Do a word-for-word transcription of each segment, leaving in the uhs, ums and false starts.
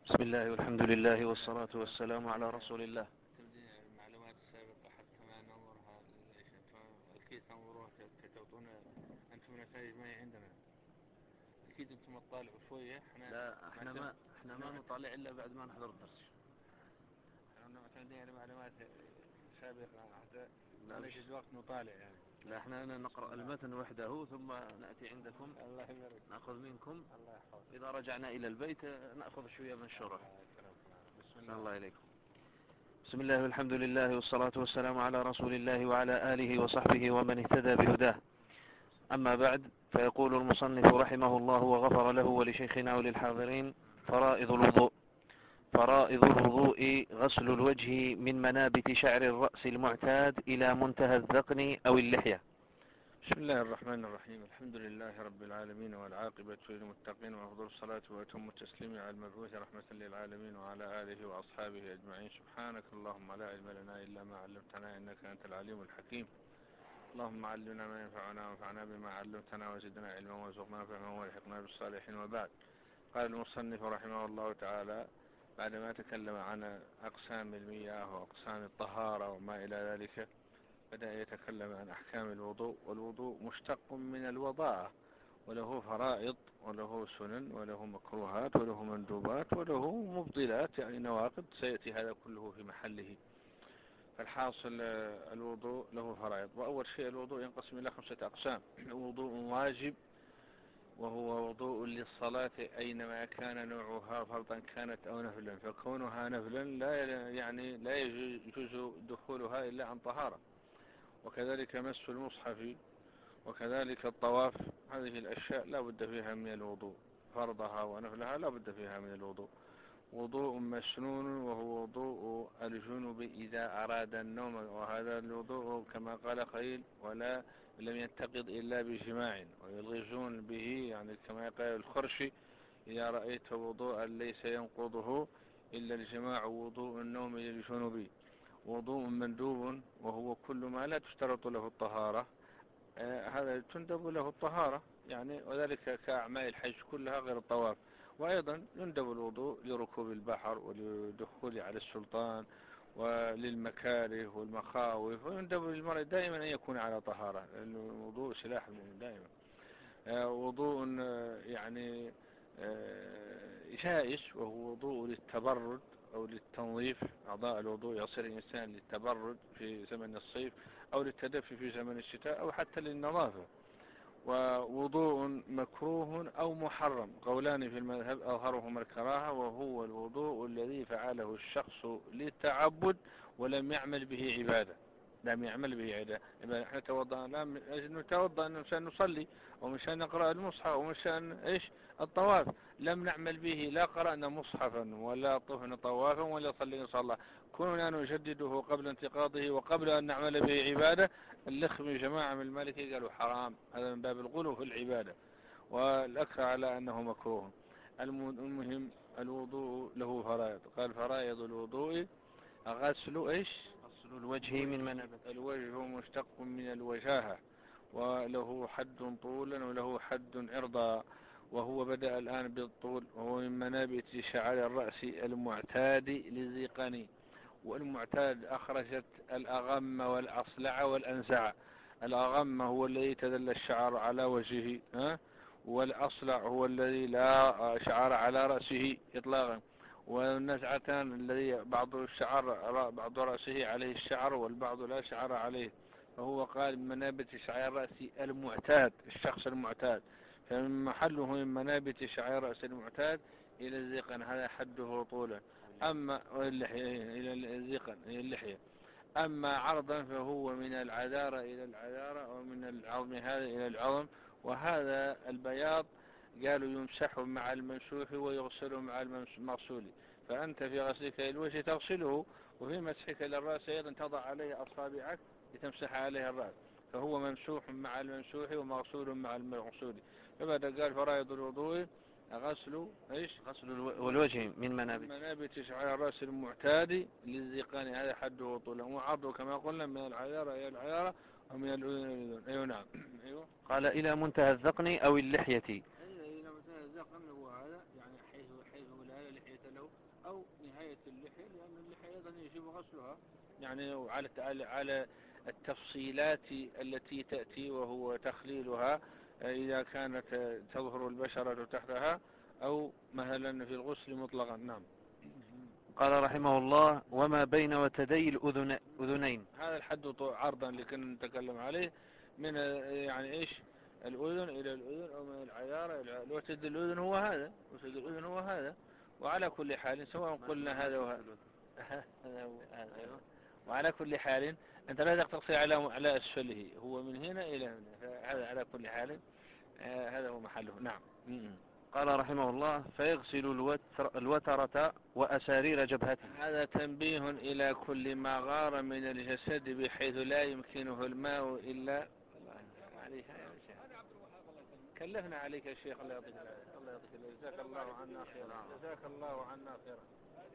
بسم الله والحمد لله والصلاة والسلام على رسول الله. تبدي المعلومات السابقة حتى ما ننظرها ليش أكيد تنظروها تعطونا أنتم نتائج ما هي عندنا. أكيد أنتم تطالعوا شوية. إحنا لا احنا ما احنا ما نطالع إلا بعد ما نحضر الدرس. إحنا معتمدين على معلومات سابقة حتى لا ما نجد وقت نطالع يعني. لا احنا نقرأ المتن وحده ثم نأتي عندكم الله يبارك. نأخذ منكم. الله يحفظك. إذا رجعنا إلى البيت نأخذ شوية من الشرح. بسم الله. الله. الله إليكم. بسم الله والحمد لله والصلاة والسلام على رسول الله وعلى آله وصحبه ومن اهتدى بهداه. أما بعد، فيقول المصنف رحمه الله وغفر له ولشيخنا وللحاضرين: فرائض الوضوء. فرائض الوضوء: غسل الوجه من منابت شعر الرأس المعتاد إلى منتهى الذقن أو اللحية. بسم الله الرحمن الرحيم. الحمد لله رب العالمين والعاقبة للمتقين وأفضل الصلاة وأتم التسليم على المبعوث رحمة للعالمين وعلى آله وأصحابه أجمعين. سبحانك اللهم لا علم لنا إلا ما علمتنا إنك أنت العليم الحكيم. اللهم علمنا ما ينفعنا وانفعنا بما علمتنا وزدنا علما وارزقنا فهما والحقنا بالصالحين. وبعد. قال المصنف رحمه الله تعالى بعدما تكلم عن أقسام المياه وأقسام الطهارة وما إلى ذلك، بدأ يتكلم عن أحكام الوضوء. والوضوء مشتق من الوضاءة، وله فرائض وله سنن وله مكروهات وله مندوبات وله مبطلات يعني نواقض، سيأتي هذا كله في محله. فالحاصل الوضوء له فرائض. وأول شيء الوضوء ينقسم إلى خمسة أقسام: وضوء واجب، وهو وضوء للصلاة أينما كان نوعها فرضا كانت أو نفلا، فكونها نفلا لا يعني لا يجوز دخولها إلا عن طهارة. وكذلك مس المصحف، وكذلك الطواف. هذه الأشياء لا بد فيها من الوضوء، فرضها ونفلها لا بد فيها من الوضوء. وضوء مسنون وهو وضوء الجنب إذا أراد النوم، وهذا الوضوء كما قال قيل: ولا لم ينتقض إلا بجماع. ويلغزون به يعني كما قال الخرشي: إذا رأيت وضوءا ليس ينقضه إلا الجماع وضوء النوم للجنب. وضوء مندوب وهو كل ما لا تشترط له الطهارة، آه هذا تندب له الطهارة يعني، وذلك كأعمال الحج كلها غير الطواف. وأيضا يندب الوضوء لركوب البحر وللدخول على السلطان وللمكاره والمخاوف. ويندب للمرء دائما أن يكون على طهارة، لأن الوضوء سلاح المؤمن دائما. آه وضوء آه يعني آه جائز، وهو وضوء للتبرد أو للتنظيف. أعضاء الوضوء يصير الإنسان للتبرد في زمن الصيف، أو للتدفي في زمن الشتاء، أو حتى للنظافة. ووضوء مكروه أو محرم: قولان في المذهب، أظهرهما الكراهة، وهو الوضوء الذي فعله الشخص للتعبد ولم يعمل به عبادة. لم يعمل به عبادة. احنا توضأنا نتوضأ مشان نصلي، ومشان نقرأ المصحف، ومشان إيش الطواف. لم نعمل به، لا قرأنا مصحفا ولا طفنا طوافا ولا صلينا صلاة. كنا نجدده قبل انتقاضه وقبل أن نعمل به عبادة. اللخم جماعة من المالكي قالوا حرام، هذا من باب الغلو في العبادة، والأكثر على أنه مكروه. المهم الوضوء له فرائض. قال: فرائض الوضوء: غسل إيش غسل الوجه من منابت. الوجه مشتق من الوجاهة، وله حد طولا وله حد عرضا. وهو بدأ الآن بالطول، وهو من منابت شعر الرأس المعتاد للزيقان. والمعتاد أخرجت الأغم والأصلع والأنزع. الأغم هو الذي تدل الشعر على وجهه، ها؟ والأصلع هو الذي لا شعر على رأسه إطلاقا. والنزعتان الذي بعض الشعر بعض رأسه عليه الشعر والبعض لا شعر عليه. فهو قال من منابت شعر الرأس المعتاد، الشخص المعتاد. فمن محله من منابت شعر الرأس المعتاد إلى الزيقن، هذا حده طولا. أما اللحية إلى الزيقن إلى اللحية. أما عرضا فهو من العذارة إلى العذارة، ومن العظم هذا إلى العظم. وهذا البياض قالوا يمسح مع الممسوح ويغسل مع المغسول. فأنت في غسلك للوجه تغسله، وفي مسحك للرأس أيضا تضع عليه أصابعك لتمسح عليه الرأس. فهو ممسوح مع الممسوح ومغسول مع المغسول. فبدأ قال: فرائض الوضوء: غسل إيش غسل الوجه من منابت منابت شعر الرأس المعتاد للزيقان، هذا حده طولا. وعرضه كما قلنا من العذارة إلى العذارة ومن الأذن إلى الأذن. أيوة نعم. أيوة. قال: إلى منتهى الذقن أو اللحية. إلى منتهى الذقن هو هذا يعني حيث حيث لا لحية له، أو نهاية اللحية، لأن اللحية أيضا يجب غسلها، يعني على على التفصيلات التي تأتي وهو تخليلها إذا كانت تظهر البشرة تحتها، أو مثلا في الغسل مطلقا. نعم. قال رحمه الله: وما بين وتدي الأذنين. هذا الحد عرضا اللي كنا نتكلم عليه، من يعني إيش الأذن إلى الأذن، أو من العيارة إلى الوتد الأذن هو هذا، وتد الأذن هو هذا. وعلى كل حال سواء قلنا هذا وهذا وعلى كل حال أنت لا تقتصر على على أسفله، هو من هنا إلى هنا، هذا على كل حال هذا هو محله. نعم. قال رحمه الله: فيغسل الوتر الوترة وأسارير جبهته. هذا تنبيه إلى كل ما غار من الجسد بحيث لا يمكنه الماء إلا عليك يا شيخ. كلفنا عليك يا شيخ، الله يعطيك العافية، الله يعطيك العافية، جزاك الله عنا خيرا، جزاك الله عنا خيرا.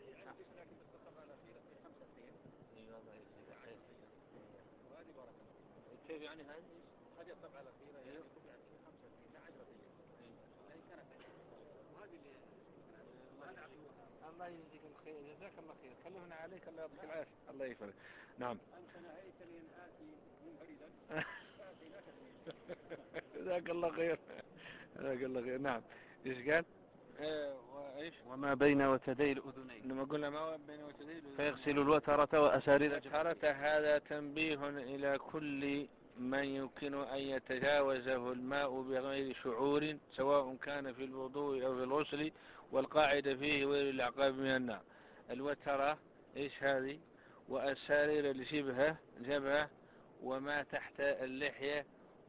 كيف يعني هذه؟ هذه الطبعة الأخيرة هي خمسة دقيقة، لا عشرة دقيقة. هي كانت وهذه اللي الله يجزيك الخير، جزاك الله خير، كلفنا عليك، الله يعطيك العافية، الله يفرج. نعم. أنت نهيتني أن آتي منفردا. جزاك الله خير، جزاك الله خير. نعم. إيش قال؟ إيه وإيش؟ وما بين وتدي الأذنين. لما قلنا ما بين وتدي الأذنين. فيغسل الوترة وأسارير جبهته. هذا تنبيه إلى كل من يمكن أن يتجاوزه الماء بغير شعور، سواء كان في الوضوء أو في الغسل، والقاعدة فيه ويل العقاب من النار. الوترة إيش هذه؟ وأسارير الجبهة، جبهة وما تحت اللحية،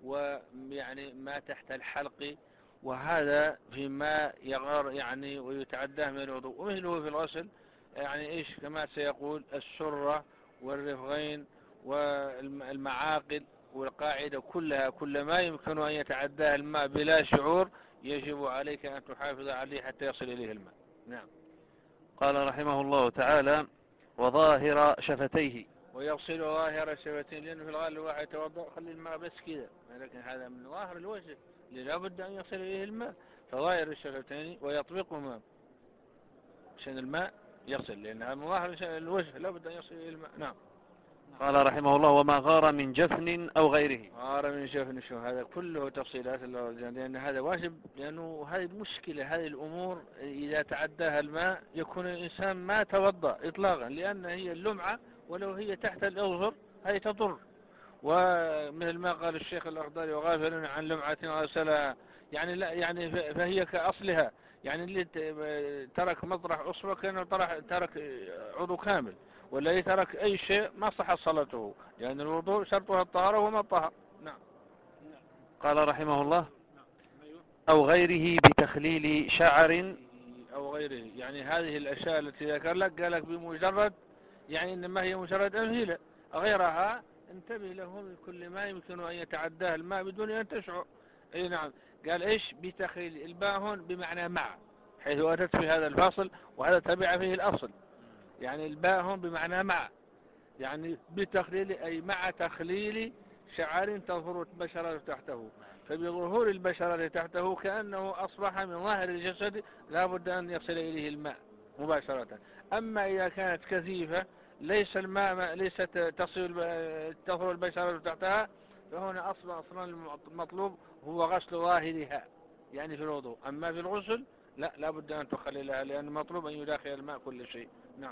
ويعني ما تحت الحلق، وهذا فيما يغار يعني ويتعداه من الوضوء. ومثله في الغسل يعني إيش كما سيقول السرة والرفغين والمعاقد، والقاعدة كلها كل ما يمكن أن يتعداه الماء بلا شعور يجب عليك أن تحافظ عليه حتى يصل إليه الماء. نعم. قال رحمه الله تعالى: وظاهر شفتيه. ويغسل ظاهر الشفتين، لأنه في الغالب الواحد يتوضأ خلي الماء بس كذا، لكن هذا من ظاهر الوجه اللي لا بد أن يصل إليه الماء، فظاهر الشفتين ويطبقهما عشان الماء يصل، لأن من ظاهر الوجه لا بد أن يصل إليه الماء. نعم. قال رحمه الله: وما غار من جفن أو غيره. غار من جفن، شو هذا كله تفصيلات، لأن هذا واجب، لأنه هذه المشكلة، هذه الأمور إذا تعداها الماء يكون الإنسان ما توضأ إطلاقا، لأن هي اللمعة ولو هي تحت الأظهر هذه تضر. ومثل ما قال الشيخ الأخضري: وغافل عن لمعة غسلها، يعني لا يعني فهي كأصلها، يعني اللي ترك مطرح أصبع كأنه ترك عضو كامل، ولا يترك أي شيء ما صح صلاته، لأن يعني الوضوء شرطها الطهارة وما الطهر. نعم. قال رحمه الله: أو غيره بتخليل شعر. أو غيره، يعني هذه الأشياء التي ذكر لك قال لك بمجرد، يعني إنما هي مجرد أمثلة، غيرها انتبه له من كل ما يمكن أن يتعداه الماء بدون أن تشعر. أي نعم. قال إيش بتخليل؟ الباء هون بمعنى مع، حيث أتت في هذا الفاصل، وهذا تبع فيه الأصل، يعني الباء هون بمعنى مع، يعني بتخليل أي مع تخليل شعر تظهر البشرة تحته، فبظهور البشرة تحته كأنه أصبح من ظاهر الجسد لا بد أن يصل إليه الماء مباشرة. أما إذا كانت كثيفة ليس الماء ليست تصل تظهر البشرة تحتها، فهنا أصلا أصلا المطلوب هو غسل ظاهرها، يعني في الوضوء. أما في الغسل لا لا بد أن تخللها، لأن المطلوب أن يداخل الماء كل شيء. نعم.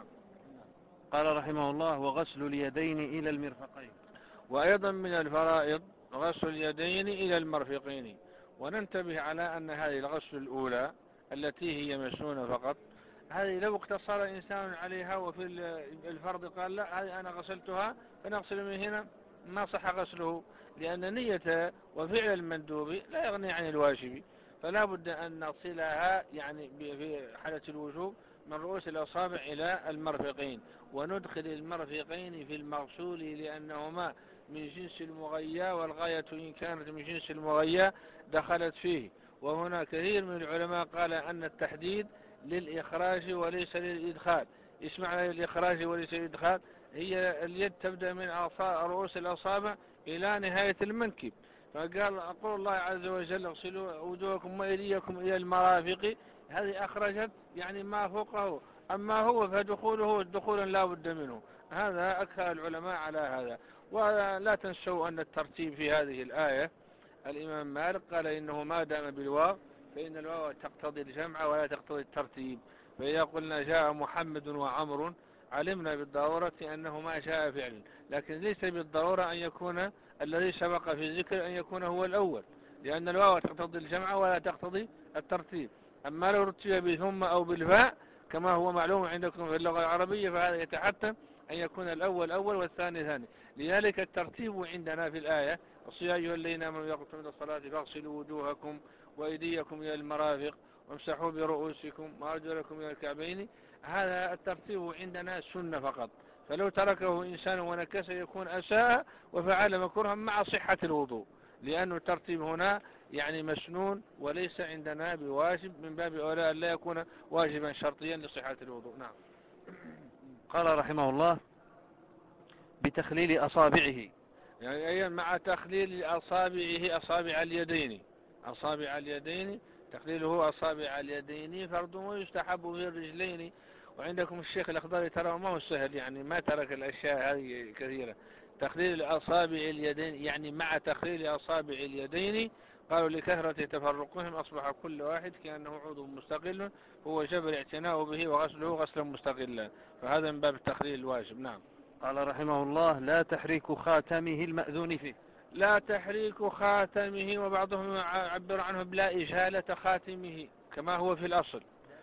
قال رحمه الله: وغسل اليدين إلى المرفقين. وأيضا من الفرائض غسل اليدين إلى المرفقين. وننتبه على أن هذه الغسل الأولى التي هي مسنونة فقط، هذه لو اقتصر الإنسان عليها وفي الفرض قال لا هذه أنا غسلتها فنغسل من هنا، ما صح غسله، لأن نية وفعل المندوب لا يغني عن الواجب، فلا بد أن نغسلها يعني في حالة الوجوب من رؤوس الأصابع إلى المرفقين، وندخل المرفقين في المغسول لأنهما من جنس المغيا، والغاية إن كانت من جنس المغيا دخلت فيه. وهنا كثير من العلماء قال أن التحديد للإخراج وليس للإدخال. اسمع، للإخراج وليس للإدخال، هي اليد تبدأ من رؤوس الأصابع إلى نهاية المنكب، فقال أقول الله عز وجل: اغسلوا وجوهكم وأيديكم إلى المرافق، هذه أخرجت يعني ما فوقه أما هو فدخوله دخولا لا بد منه. هذا أكثر العلماء على هذا. ولا تنسوا أن الترتيب في هذه الآية الإمام مالك قال إنه ما دام بالواو فإن الواو تقتضي الجمع ولا تقتضي الترتيب. فإذا قلنا جاء محمد وعمر علمنا بالضرورة أنه ما جاء فعل، لكن ليس بالضرورة أن يكون الذي سبق في الذكر أن يكون هو الأول، لأن الواو تقتضي الجمع ولا تقتضي الترتيب. أما لو رتب بثم أو بالفاء كما هو معلوم عندكم في اللغة العربية فهذا يتحتم أن يكون الأول أول والثاني ثاني. لذلك الترتيب عندنا في الآية يا أيها الذين آمنوا إذا قمتم إلى الصلاة فاغسلوا وجوهكم وأيديكم إلى المرافق وامسحوا برؤوسكم وأرجلكم إلى الكعبين. هذا الترتيب عندنا سنة فقط، فلو تركه إنسان ونكس يكون أساء وفعل مكروها مع صحة الوضوء، لأن الترتيب هنا يعني مسنون وليس عندنا بواجب، من باب أولى أن لا يكون واجبا شرطيا لصحة الوضوء. نعم. قال رحمه الله بتخليل أصابعه، يعني أيضا مع تخليل أصابعه أصابع اليدين، أصابع اليدين تخليله أصابع اليدين فرض ويستحب في الرجلين. وعندكم الشيخ الأخضر ترى ما هو سهل، يعني ما ترك الأشياء هذه كثيرة. تخليل أصابع اليدين يعني مع تخليل أصابع اليدين قالوا لكثرة تفرقهم أصبح كل واحد كأنه عضو مستقل، هو جب الاعتناء به وغسله غسلا مستقلا، فهذا من باب التخليل الواجب. نعم. قال رحمه الله لا تحريك خاتمه المأذون فيه، لا تحريك خاتمه، وبعضهم يعبر عنه بلا إجالة خاتمه كما هو في الأصل،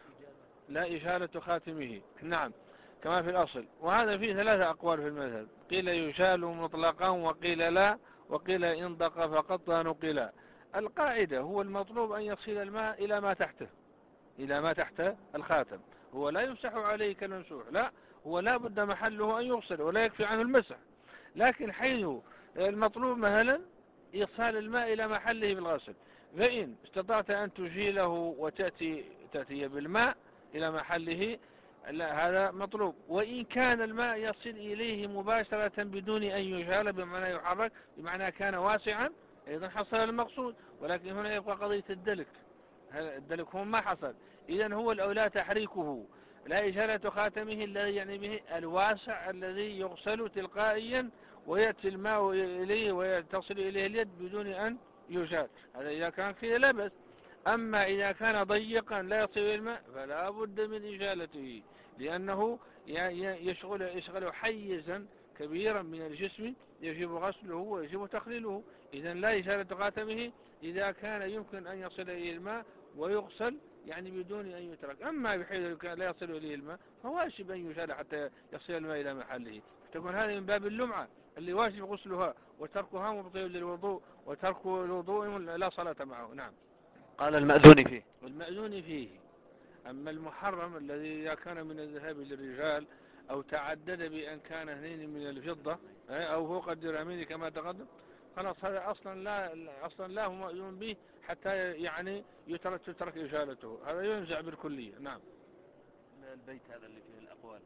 لا إجالة خاتمه. نعم كما في الأصل. وهذا فيه ثلاثة أقوال في المذهب، قيل يجال مطلقا وقيل لا وقيل إن دق فقط نقلا. القاعدة هو المطلوب أن يصل الماء إلى ما تحته، إلى ما تحت الخاتم، هو لا يمسح عليه كالممسوح، لا، هو لا بد محله أن يغسل ولا يكفي عنه المسح. لكن حيث المطلوب مثلا إيصال الماء إلى محله بالغسل، فإن استطعت أن تجيله وتأتي تأتي بالماء إلى محله لا هذا مطلوب. وإن كان الماء يصل إليه مباشرة بدون أن يجال بمعنى يحرك بمعنى كان واسعا أيضا حصل المقصود، ولكن هنا يبقى قضية الدلك، الدلك هو ما حصل. إذن هو الأولى تحريكه، لا إجالة خاتمه الذي يعني به الواسع الذي يغسل تلقائيا ويأتي الماء إليه ويتصل إليه اليد بدون أن يجال، هذا إذا كان فيه لبس. أما إذا كان ضيقا لا يصل إلى الماء فلا بد من إجالته، لأنه يشغل, يشغل حيزا كبيرا من الجسم يجب غسله ويجب تخليله. إذن لا إجالة خاتمه إذا كان يمكن أن يصل إليه الماء ويغسل يعني بدون أن يترك. أما بحيث لا يصل إليه الماء فواجب أن يجال حتى يصل الماء إلى محله، تكون هذه من باب اللمعة اللي واجب غسلها، وتركها مبطل للوضوء، وترك الوضوء لا صلاة معه. نعم. قال المأذون فيه، والمأذون فيه. أما المحرم الذي إذا كان من الذهاب للرجال أو تعدد بأن كان اثنين من الفضة أو فوق الدرهمين كما تقدم، خلاص هذا أصلا لا أصلا لا هو مأذون به حتى يعني يترك تترك إجالته، هذا ينزع بالكلية. نعم. البيت هذا اللي فيه الأقوال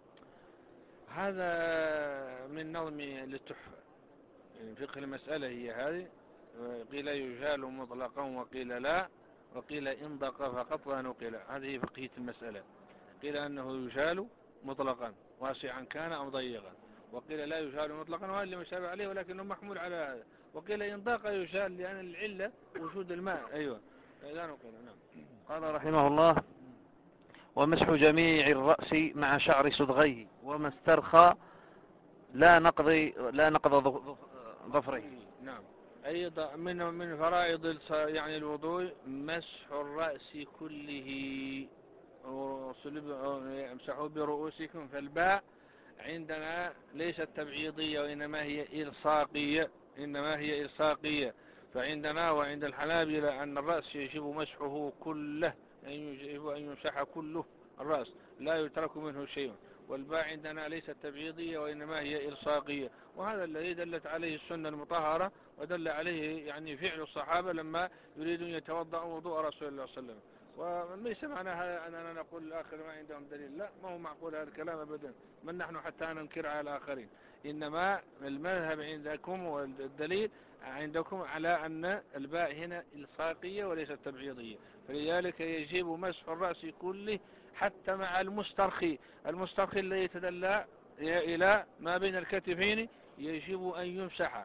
هذا من نظم للتحفة، يعني فقه المسألة هي هذه، قيل يجال مطلقا وقيل لا وقيل إن ضاق فقط ونقل، هذه فقهية المسألة. قيل أنه يجال مطلقا واسعا كان أو ضيقا، وقيل لا يجال مطلقا وهذا اللي مشابه عليه ولكنه محمول على هذا، وقيل إن ضاق يجال لأن العلة وجود الماء. أيوة لا نقل. نعم. قال رحمه الله ومسح جميع الرأس مع شعر صدغيه وما استرخى لا نقضي لا نقض ظفره. نعم. أيضا من من فرائض يعني الوضوء مسح الرأس كله، امسحوا برؤوسكم، فالباء عندنا ليست تبعيضية وإنما هي إلصاقية، إنما هي إلصاقية. فعندنا وعند الحنابلة أن الرأس يجب مسحه كله، يجب أن يمسح كله الرأس لا يترك منه شيء. والباء عندنا ليست تبعيضية وإنما هي إلصاقية، وهذا الذي دلت عليه السنة المطهرة ودل عليه يعني فعل الصحابة لما يريدون يتوضأوا وضوء رسول الله صلى الله عليه وسلم. وليس معنى هذا أننا نقول الآخر ما عندهم دليل، لا، ما هو معقول هذا الكلام أبدا، من نحن حتى ننكر على الآخرين. إنما المذهب عندكم والدليل عندكم على أن الباء هنا إلصاقية وليست تبعيضية، فلذلك يجب مسح الرأس كله حتى مع المسترخي، المسترخي الذي يتدلى إلى ما بين الكتفين يجب أن يمسح.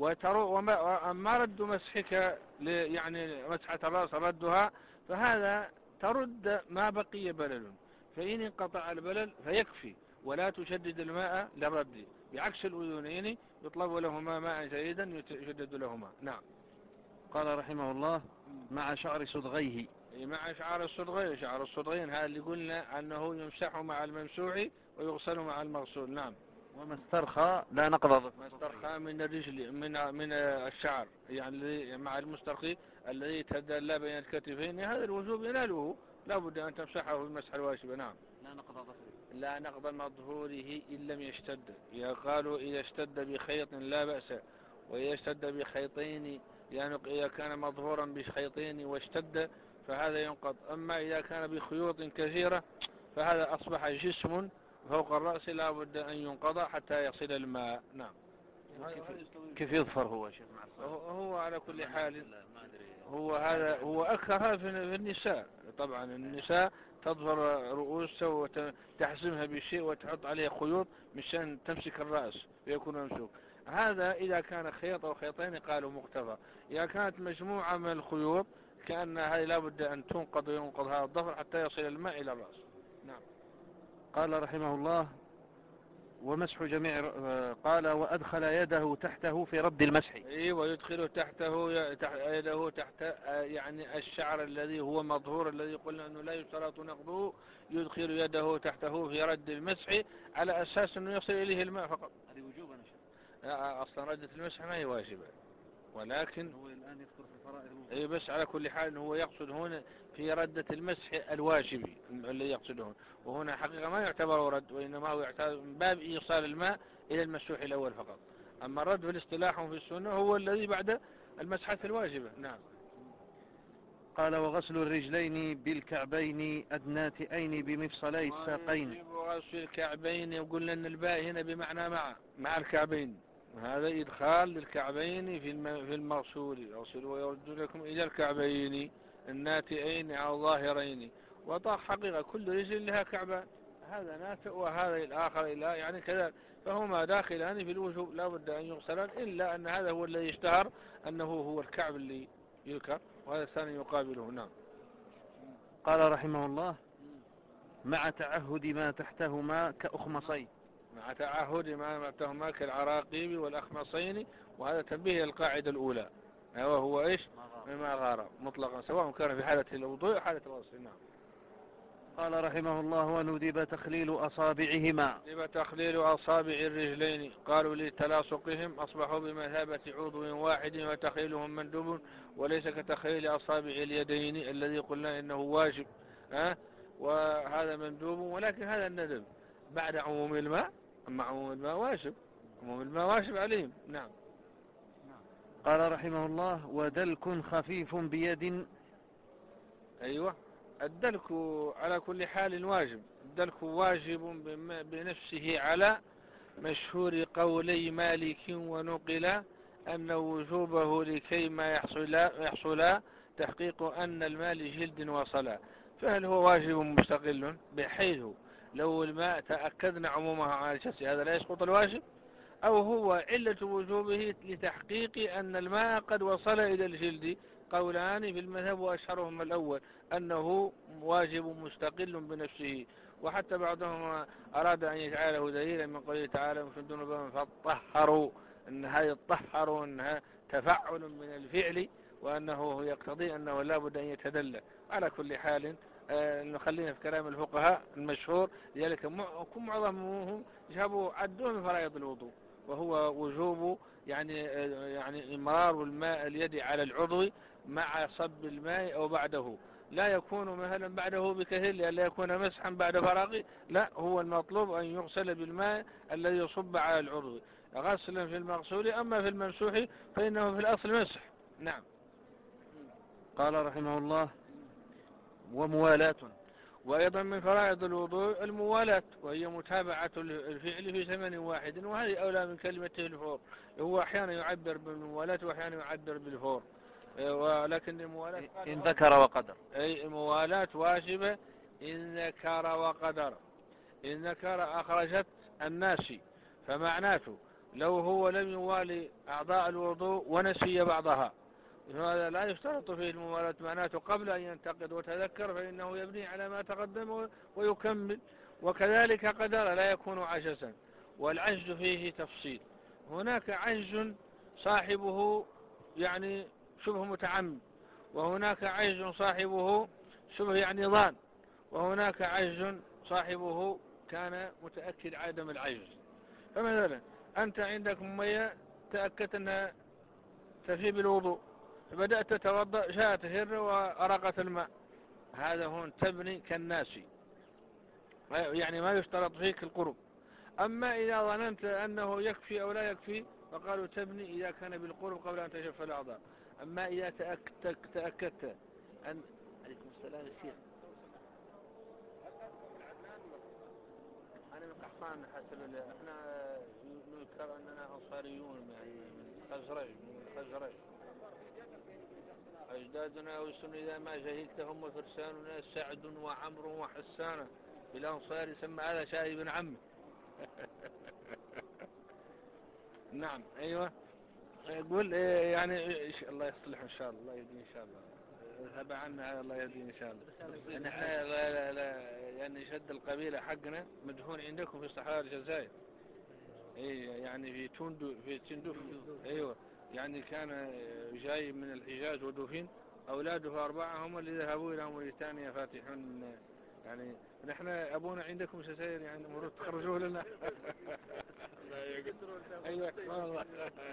وأما رد مسحك يعني مسحة الرأس ردها، فهذا ترد ما بقي بلل، فإن انقطع البلل فيكفي ولا تشدد الماء للرد، بعكس الأذنين يطلب لهما ماء جيدا يشدد لهما. نعم. قال رحمه الله مع شعر صدغيه. مع شعر الصدغين، شعر الصدغين هذا اللي قلنا أنه يمسح مع الممسوح ويغسل مع المغسول. نعم. وما استرخى لا نقض. ما استرخى من الرجل من من الشعر يعني مع المسترخي الذي يتدلى بين الكتفين، هذا الوجوب يناله، لا بد أن تمسحه بالمسح الواجب. نعم. لا نقض ظهره. لا نقض مظهوره إن لم يشتد. قالوا إذا اشتد بخيط لا بأس، وإذا اشتد بخيطين يعني إذا كان مظهورا بخيطين واشتد فهذا ينقض. أما إذا كان بخيوط كثيرة فهذا أصبح جسم فوق الرأس لا بد أن ينقض حتى يصل الماء. نعم. كيف يظفر هو شيخ مع الصلاة؟ هو على كل حال هو هذا هو أكثر في النساء. طبعا النساء تظفر رؤوسها وتحزمها بشيء وتحط عليه خيوط مشان تمسك الرأس ويكون ممسوك. هذا إذا كان خيط أو خيطين قالوا مقتفى. إذا كانت مجموعة من الخيوط كأن هذه لابد أن تنقض وينقض هذا الظفر حتى يصل الماء إلى الرأس. نعم. قال رحمه الله ومسح جميع. قال وأدخل يده تحته في رد المسح. اي ويدخل تحته يده تحت يعني الشعر الذي هو مظهور الذي قلنا أنه لا يشترط نقضه، يدخل يده تحته في رد المسح على أساس أنه يصل إليه الماء فقط. هذه وجوبا يا شيخ. أصلا ردة المسح ما هي واجبة، ولكن هو الآن يذكر في فرائض الوضوء. اي بس على كل حال هو يقصد هنا في ردة المسح الواجبي اللي يقصده، وهنا حقيقة ما يعتبر رد، وإنما هو يعتبر من باب إيصال الماء إلى المسوح الأول فقط. أما الرد في الاصطلاح وفي السنة هو الذي بعد المسحة الواجبة. نعم. قال وغسل الرجلين بالكعبين أدناتئين بمفصلي الساقين. وغسل الكعبين وقلنا أن الباء هنا بمعنى مع مع الكعبين، هذا إدخال للكعبين في في المغسول. اغسلوا ويرجلكم إلى الكعبين الناتئين أو ظاهرين. وطاق حقيقة كل رجل لها كعبان، هذا ناتئ وهذا الآخر إلى يعني كذا، فهما داخلان في الوجوب لا بد أن يغسلان، إلا أن هذا هو الذي اشتهر أنه هو الكعب اللي يذكر، وهذا الثاني يقابله. نعم. قال رحمه الله مع تعهد ما تحتهما كأخمصين. مع تعهد ما تحتهما كالعراقيب والأخمصين، وهذا تنبيه القاعدة الأولى وهو إيش؟ مما غار مطلقا سواء كان في حالة الوضوء أو حالة الغسل. نعم. قال رحمه الله وندب تخليل أصابعهما. ندب تخليل أصابع الرجلين، قالوا لتلاصقهم أصبحوا بمثابة عضو واحد وتخليلهم مندوب وليس كتخليل أصابع اليدين الذي قلنا إنه واجب. ها؟ وهذا مندوب، ولكن هذا الندب بعد عموم الماء، أما عموم الماء واجب، عموم الماء واجب عليهم. نعم. قال رحمه الله ودلك خفيف بيد. أيوة الدلك على كل حال واجب، الدلك واجب بنفسه على مشهور قولي مالك، ونقل أن وجوبه لكي ما يحصل, يحصل تحقيق أن المال جلد وصلا. فهل هو واجب مستقل بحيث لو الماء تأكدنا عمومها على الجسد هذا لا يسقط الواجب، أو هو علة وجوبه لتحقيق أن الماء قد وصل إلى الجلد؟ قولان في المذهب، وأشهرهما الأول أنه واجب مستقل بنفسه، وحتى بعضهم أراد أن يجعله دليلا من قوله تعالى في الذنوب فطهروا، أن هذا الطهروا أنها تفعل من الفعل، وأنه يقتضي أنه لا بد أن يتدلى. على كل حال آه نخلينا في كلام الفقهاء المشهور، لذلك معظمهم جابوا عدوه من فرائض الوضوء، وهو وجوب يعني يعني إمرار الماء اليد على العضو مع صب الماء أو بعده، لا يكون مثلا بعده بكثير لألا يكون مسحا بعد فراغه، لا هو المطلوب أن يغسل بالماء الذي يصب على العضو غسلا في المغسول. أما في الممسوح فإنه في الأصل مسح. نعم. قال رحمه الله وموالاة. وأيضا من فرائض الوضوء الموالاة، وهي متابعة الفعل في زمن واحد، وهذه أولى من كلمة الفور. هو أحيانا يعبر بالموالاة وأحيانا يعبر بالفور، ولكن الموالاة إن ذكر وقدر. أي الموالاة واجبة إن ذكر وقدر. إن ذكر أخرجت الناسي، فمعناته لو هو لم يوالي أعضاء الوضوء ونسي بعضها، هذا لا يشترط فيه الموالاة، معناته قبل أن ينتقد وتذكر فإنه يبني على ما تقدم ويكمل. وكذلك قدر لا يكون عجزا، والعجز فيه تفصيل. هناك عجز صاحبه يعني شبه متعمد، وهناك عجز صاحبه شبه يعني ظان، وهناك عجز صاحبه كان متأكد عدم العجز. فمثلا أنت عندك مية تأكدت أنها تفي بالوضوء، فبدأت تتوضأ، جاءت هرة وأرقت الماء، هذا هون تبني كالناسي، يعني ما يشترط فيك القرب. أما إذا ظننت أنه يكفي أو لا يكفي فقالوا تبني إذا كان بالقرب قبل أن تجف الأعضاء. أما إذا تأكدت, تأكدت أن عليكم السلام السير أنا من قحطان، حتى احنا نذكر أننا أنصاريون من خزرج من خزرج أجدادنا ويسن إذا ما جهلتهم فرساننا سعد وعمر وحسان، بالأنصار يسمى هذا شاهي بن عمه. نعم أيوة. يقول يعني الله يصلح إن شاء الله، الله يهديه إن شاء الله، ذهب عنا الله يهديه إن شاء الله. نحن لا لا لا يعني شد القبيلة حقنا مدفون عندكم في صحراء الجزائر، اي يعني في توندو في تندوف. ايوه يعني كان جاي من الحجاز ودفين، اولاده اربعه هم اللي ذهبوا الى موريتانيا فاتحون. يعني نحن ابونا عندكم جزائر يعني المفروض تخرجوه لنا. ايوه والله.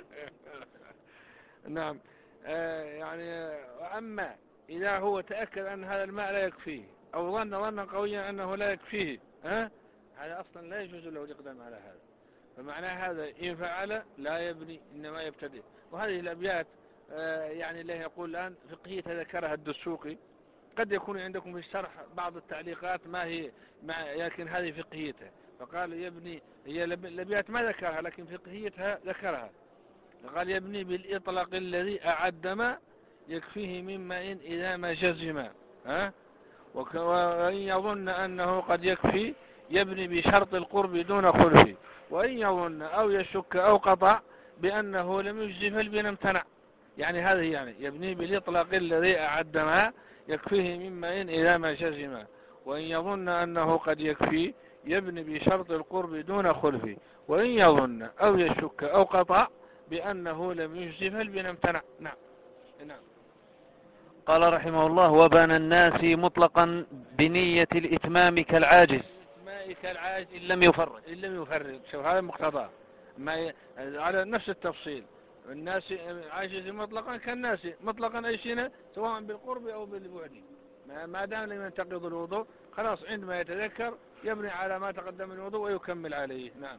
نعم. آه يعني اما اذا هو تاكد ان هذا الماء لا يكفيه، او ظن ظنا قويا انه لا يكفيه، ها أه؟ هذا اصلا لا يجوز له الاقدام على هذا. فمعنى هذا إن فعل لا يبني إنما يبتدئ. وهذه الأبيات آه يعني الله يقول الآن فقهية ذكرها الدسوقي، قد يكون عندكم في الشرح بعض التعليقات ما هي مع، لكن هذه فقهيتها. فقال يبني، هي الأبيات ما ذكرها لكن فقهيتها ذكرها. قال يبني بالإطلاق الذي أعد ما يكفيه مما إن إذا ما جزم، ها وإن يظن أنه قد يكفي يبني بشرط القرب دون خلفه، وإن يظن أو يشك أو قطع بأنه لم يجزي فالبناء امتنع. يعني هذه يعني يبني بالإطلاق الذي أعد ما يكفيه مما إن إذا ما جزم، وإن يظن أنه قد يكفي يبني بشرط القرب دون خلفه، وإن يظن أو يشك أو قطع بأنه لم يجزي فالبناء امتنع. نعم نعم. قال رحمه الله وبان الناس مطلقا بنية الإتمام كالعاجز، كالعاجز إن لم يفرد. إن لم يفرد. شوف هذا مقتضى ما ي... على نفس التفصيل. الناس عاجز مطلقا كالناس مطلقا أي شيء سواء بالقرب أو بالبعد، ما دام لم ينتقض الوضوء خلاص عندما يتذكر يبني على ما تقدم الوضوء ويكمل عليه. نعم.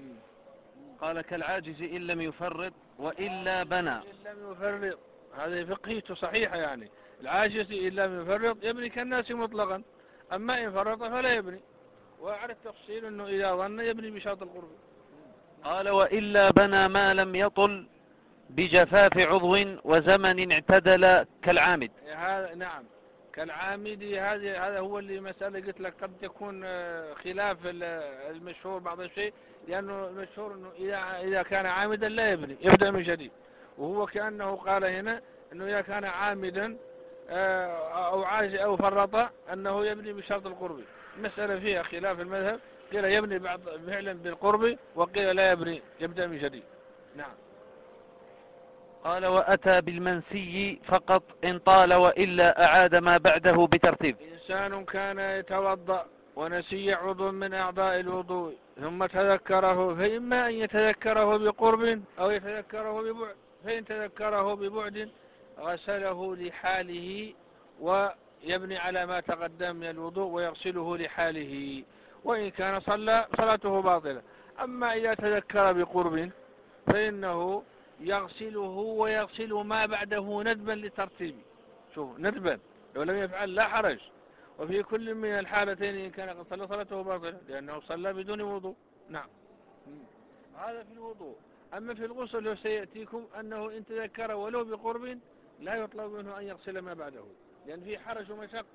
قال كالعاجز إن لم يفرد وإلا بنى. إن لم يفرد هذه فقهيته صحيحة، يعني العاجز إن لم يفرد يبني كالناس مطلقا، أما إن فرط فلا يبني. وعلى التفصيل أنه إذا ظن يبني بشرط القرب. قال وإلا بنى ما لم يطل بجفاف عضو وزمن اعتدل كالعامد. هذا نعم كالعامد. هذا هذا هو اللي مسألة قلت لك قد يكون خلاف المشهور بعض الشيء، لأنه المشهور أنه إذا إذا كان عامدا لا يبني يبدأ من جديد، وهو كأنه قال هنا أنه إذا كان عامدا أو عاجز أو فرط أنه يبني بشرط القرب. المسألة فيها خلاف المذهب، قيل يبني بعض فعلا بالقرب وقيل لا يبني يبدأ من جديد. نعم. قال وأتى بالمنسي فقط إن طال وإلا أعاد ما بعده بترتيب. إنسان كان يتوضأ ونسي عضو من أعضاء الوضوء ثم تذكره، فإما أن يتذكره بقرب أو يتذكره ببعد، فإن تذكره ببعد غسله لحاله ويبني على ما تقدم من الوضوء ويغسله لحاله، وإن كان صلى صلاته باطلة. أما إذا تذكر بقرب فإنه يغسله ويغسل ما بعده ندبا لترتيبه. شوف ندبا، لو لم يفعل لا حرج. وفي كل من الحالتين إن كان قد صلى صلاته باطلة لأنه صلى بدون وضوء. نعم. هذا في الوضوء. أما في الغسل سيأتيكم أنه إن تذكر ولو بقرب لا يطلب منه أن يغسل ما بعده، لأن في حرج ومشقة.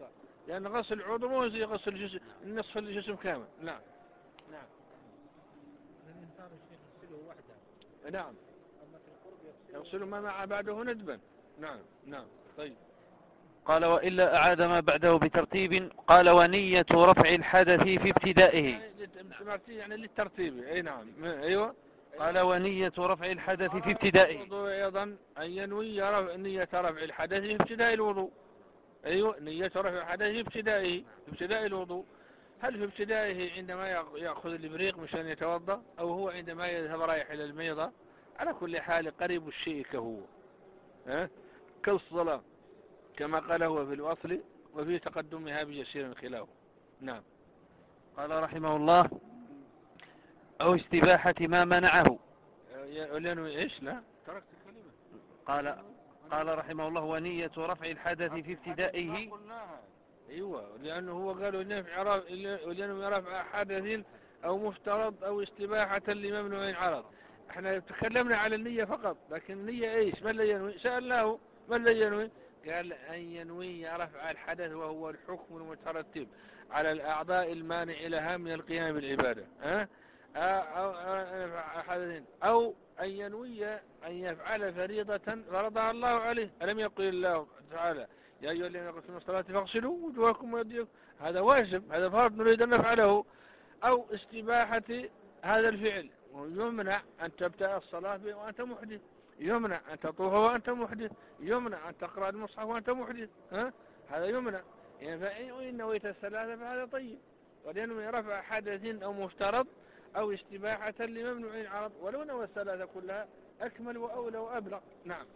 لأن غسل العضو مو زي غسل الجسم نصف الجسم كامل. نعم نعم. الإنسان الشيخ يغسله وحده. نعم. يغسل ما مع بعده ندبا. نعم نعم. طيب. قال وإلا أعاد ما بعده بترتيب. قال ونية رفع الحدث في ابتدائه. يعني للترتيب. أي نعم. أيوة. قال ونية رفع الحدث في ابتدائه. الوضوء أيضا أن ينوي نية رفع الحدث في ابتداء الوضوء. أيوة نية رفع الحدث في ابتدائه في ابتداء الوضوء. هل في ابتدائه عندما يأخذ الإبريق مشان يتوضأ أو هو عندما يذهب رايح إلى الميضة؟ على كل حال قريب الشيء كهو ها كالصلاة كما قال هو في الأصل وفي تقدمها بيسير خلافه. نعم. قال رحمه الله أو استباحة ما منعه. لأنه إيش؟ لا تركت الكلمة. قال قال رحمه الله ونية رفع الحدث في ابتدائه. أيوة لأنه هو قالوا لأنه رفع حدث أو مفترض أو استباحة لممنوع عرض. احنا تكلمنا على النية فقط لكن النية ايش؟ ما اللي ينوي؟ سألناه ما اللي ينوي؟ قال أن ينوي رفع الحدث وهو الحكم المترتب على الأعضاء المانع لها من القيام بالعبادة. ها؟ أو, أو, أو أن ينوي أن يفعل فريضة فرضها الله عليه. ألم يقل الله تعالى يا أيها الذين آمنوا الصلاة فاغسلوا وجوهكم ويديكم؟ هذا واجب هذا فرض نريد أن نفعله. أو استباحة هذا الفعل يمنع أن تبدأ الصلاة وأنت محدث. يمنع أن تطوف وأنت محدث. يمنع أن تقرأ المصحف وأنت محدث. ها؟ هذا يمنع. يعني فإن نويت الثلاثة فهذا طيب. ولأنه رفع حدث أو مفترض أو استباحة لممنوع عرض ولو نوى الثلاثة كلها أكمل وأولى وأبلغ. نعم.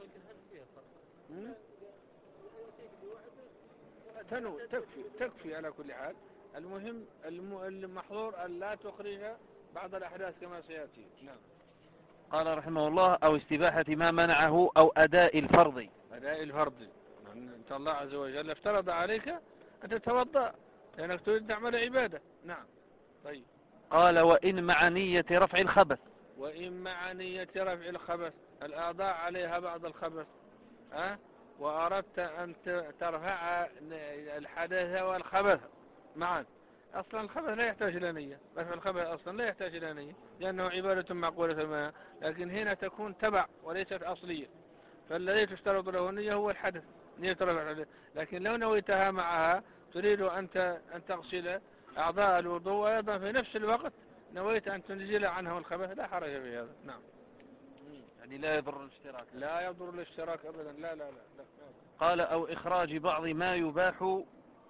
تنو تكفي تكفي على كل حال. المهم المحظور أن لا تخرج بعض الأحداث كما سيأتي. نعم. قال رحمه الله أو استباحة ما منعه أو أداء الفرض. أداء الفرض أنت الله عز وجل افترض عليك أن تتوضأ لأنك تريد تعمل عبادة. نعم. طيب. قال وإن مع نية رفع الخبث. وإن مع نية رفع الخبث الأعضاء عليها بعض الخبث أه؟ وأردت أن ترفع الحدث والخبث معا. أصلا الخبث لا يحتاج إلى نية. رفع الخبث أصلا لا يحتاج إلى نية لأنه عبادة معقولة المعنى. لكن هنا تكون تبع وليست أصلية. فالذي تشترط له النية هو الحدث نية رفع الحدث. لكن لو نويتها معها تريد أن أن تغسل أعضاء الوضوء وأيضا في نفس الوقت نويت أن تنزل عنه الخبث لا حرج في هذا. نعم. يعني لا يضر الاشتراك. لا يضر الاشتراك أبدا. لا لا لا, لا. قال أو إخراج بعض ما يباح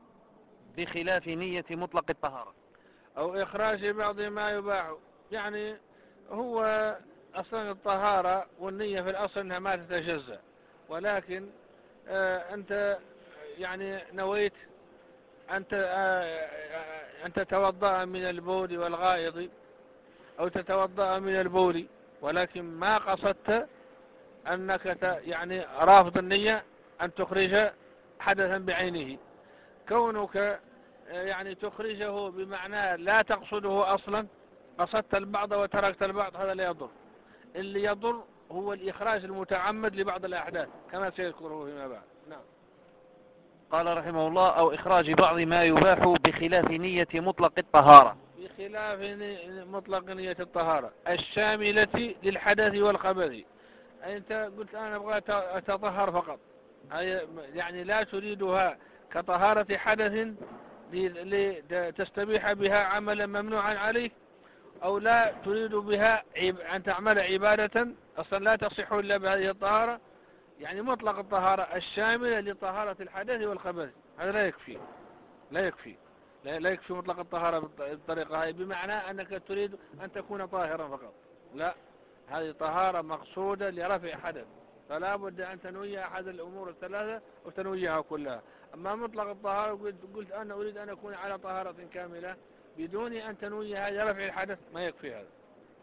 بخلاف نية مطلق الطهارة. أو إخراج بعض ما يباح يعني هو أصلا الطهارة والنية في الأصل أنها ما تتجزأ ولكن آه أنت يعني نويت أنت آه أن تتوضأ من البول والغائط أو تتوضأ من البول ولكن ما قصدت أنك يعني رافض النية أن تخرج حدثا بعينه. كونك يعني تخرجه بمعنى لا تقصده أصلا قصدت البعض وتركت البعض هذا لا يضر. اللي يضر هو الإخراج المتعمد لبعض الأحداث كما سيذكره فيما بعد. نعم. قال رحمه الله أو إخراج بعض ما يباح بخلاف نية مطلق الطهارة. بخلاف مطلق نية الطهارة الشاملة للحدث والخبث. أنت قلت أنا أبغى أتطهر فقط يعني لا تريدها كطهارة حدث لتستبيح بها عملا ممنوعا عليك أو لا تريد بها أن تعمل عبادة أصلا لا تصح إلا بهذه الطهارة. يعني مطلق الطهارة الشاملة لطهارة الحدث والخبث هذا لا يكفي. لا يكفي لا يكفي مطلق الطهارة بالطريقة هذه بمعنى أنك تريد أن تكون طاهرا فقط. لا هذه طهارة مقصودة لرفع حدث فلا بد أن تنوي أحد الأمور الثلاثة وتنويها كلها. أما مطلق الطهارة قلت, قلت أنا أريد أن أكون على طهارة كاملة بدون أن تنوي هذا رفع الحدث ما يكفي هذا.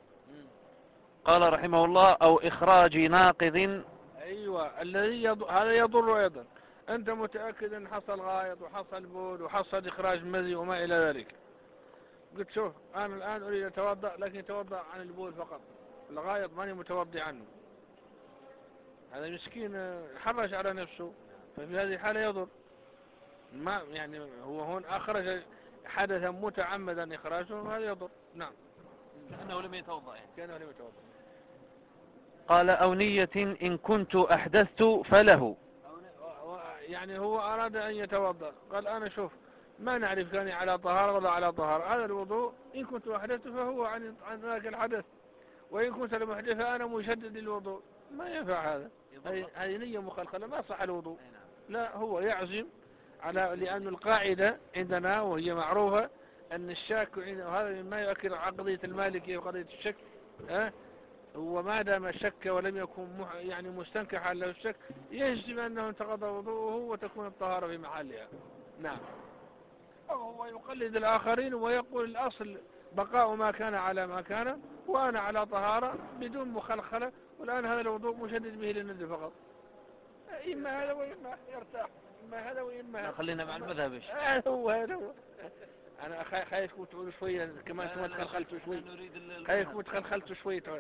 قال رحمه الله أو إخراج ناقض. أيوة الذي يضر هذا يضر أيضا. أنت متأكد أن حصل غائط وحصل بول وحصل إخراج مذي وما إلى ذلك. قلت شوف أنا الآن أريد أتوضأ لكن أتوضأ عن البول فقط الغائط ماني متوضي عنه. هذا مسكين حرج على نفسه ففي هذه الحالة يضر. ما يعني هو هون أخرج حدثا متعمدا إخراجه هذا يضر. نعم. كأنه لم يتوضأ يعني. كأنه لم يتوضأ. قال أو نية إن كنت أحدثت فله. يعني هو أراد أن يتوضأ، قال أنا شوف ما نعرف كان على طهارة ولا على طهارة، هذا الوضوء إن كنت أحدثت فهو عن عن ذاك الحدث، وإن كنت لم أحدث أنا مشدد للوضوء، ما ينفع هذا. هذه نية مخلخلة ما صح الوضوء. لا هو يعزم على، لأن القاعدة عندنا وهي معروفة أن الشاك، وهذا ما يؤكد قضية المالكية وقضية الشك، أه؟ هو ما دام شك ولم يكن يعني مستنكحا له الشك يجزم أنه انتقض وضوءه وتكون الطهارة في محلها. نعم. أو هو يقلد الآخرين ويقول الأصل بقاء ما كان على ما كان وأنا على طهارة بدون مخلخلة، والآن هذا الوضوء مشدد به للند فقط. إما هذا وإما يرتاح، إما هذا وإما هذا. خلينا مع المذهب. هذا هو هذا هو. أنا خايفكم تقولوا شوية كمان كمان تخلخلتوا شوي. خايفكم تخلخلتوا شوي تعال.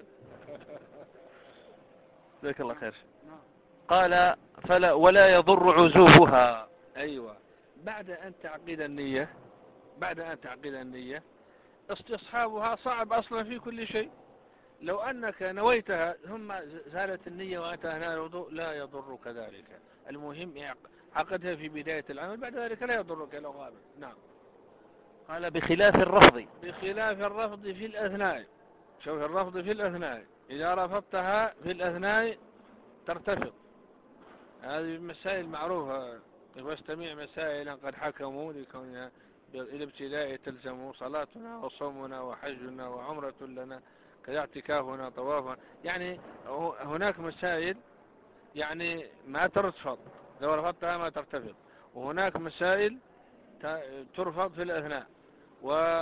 جزاك الله خير. قال فلا ولا يضر عزوبها. أيوة. بعد أن تعقد النية، بعد أن تعقد النية استصحابها صعب أصلا في كل شيء. لو أنك نويتها ثم زالت النية وأنت أثناء الوضوء لا يضرك ذلك. المهم عقدها في بداية العمل، بعد ذلك لا يضرك لو غابت. نعم. قال بخلاف الرفض. بخلاف الرفض في الأثناء. شوف الرفض في الأثناء، إذا رفضتها في الأثناء ترتفض. هذه المسائل معروفة. واستمع مسائل قد حكموا لكونها بالابتداء تلزم صلاتنا وصومنا وحجنا وعمرة لنا كذا اعتكافنا طوافنا. يعني هناك مسائل يعني ما ترتفض لو رفضتها ما ترتفض، وهناك مسائل ترفض في الأثناء، و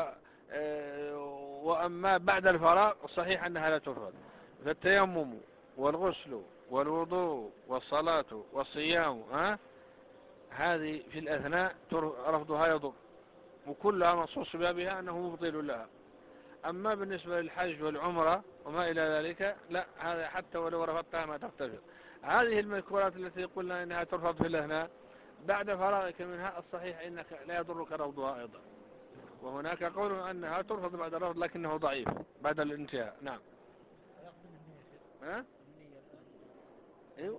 وأما بعد الفراغ صحيح أنها لا ترفض. فالتيمم والغسل والوضوء والصلاة والصيام ها هذه في الأثناء رفضها يضر، وكلها منصوص بها أنه مبطل لها. أما بالنسبة للحج والعمرة وما إلى ذلك لا، هذا حتى ولو رفضتها ما ترتفض. هذه المذكورات التي قلنا إنها ترفض في الأثناء بعد فراغك منها الصحيح إنك لا يضرك رفضها أيضا. وهناك قول أنها ترفض بعد الرفض لكنه ضعيف بعد الانتهاء. نعم. ها؟ ايوه.